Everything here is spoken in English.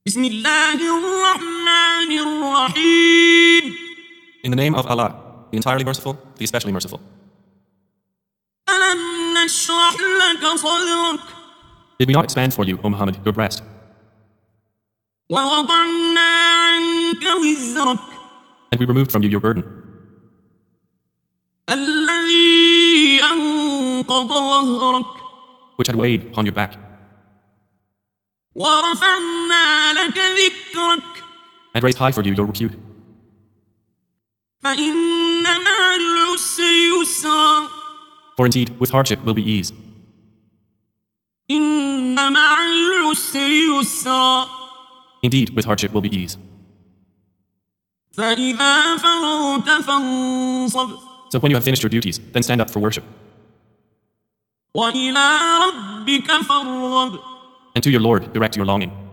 بسم الله الرحمن الرحيم. In the name of Allah, the entirely merciful, the especially merciful. ألم نشرح لك صدرك Did we not expand for you, O Muhammad, your breast, ووضعنا عنك وزرك and we removed from you your burden, الذي أنقض ظهرك which had weighed upon your back, ورفعنا لك ذكرك and raised high for you your repute? فإن مع العسر يسرا For indeed, with hardship will be ease. إن مع العسر يسرا Indeed, with hardship will be ease. فإذا فرغت فانصب So when you have finished your duties, then stand up for worship. وإلى ربك فارغب And to your Lord direct your longing.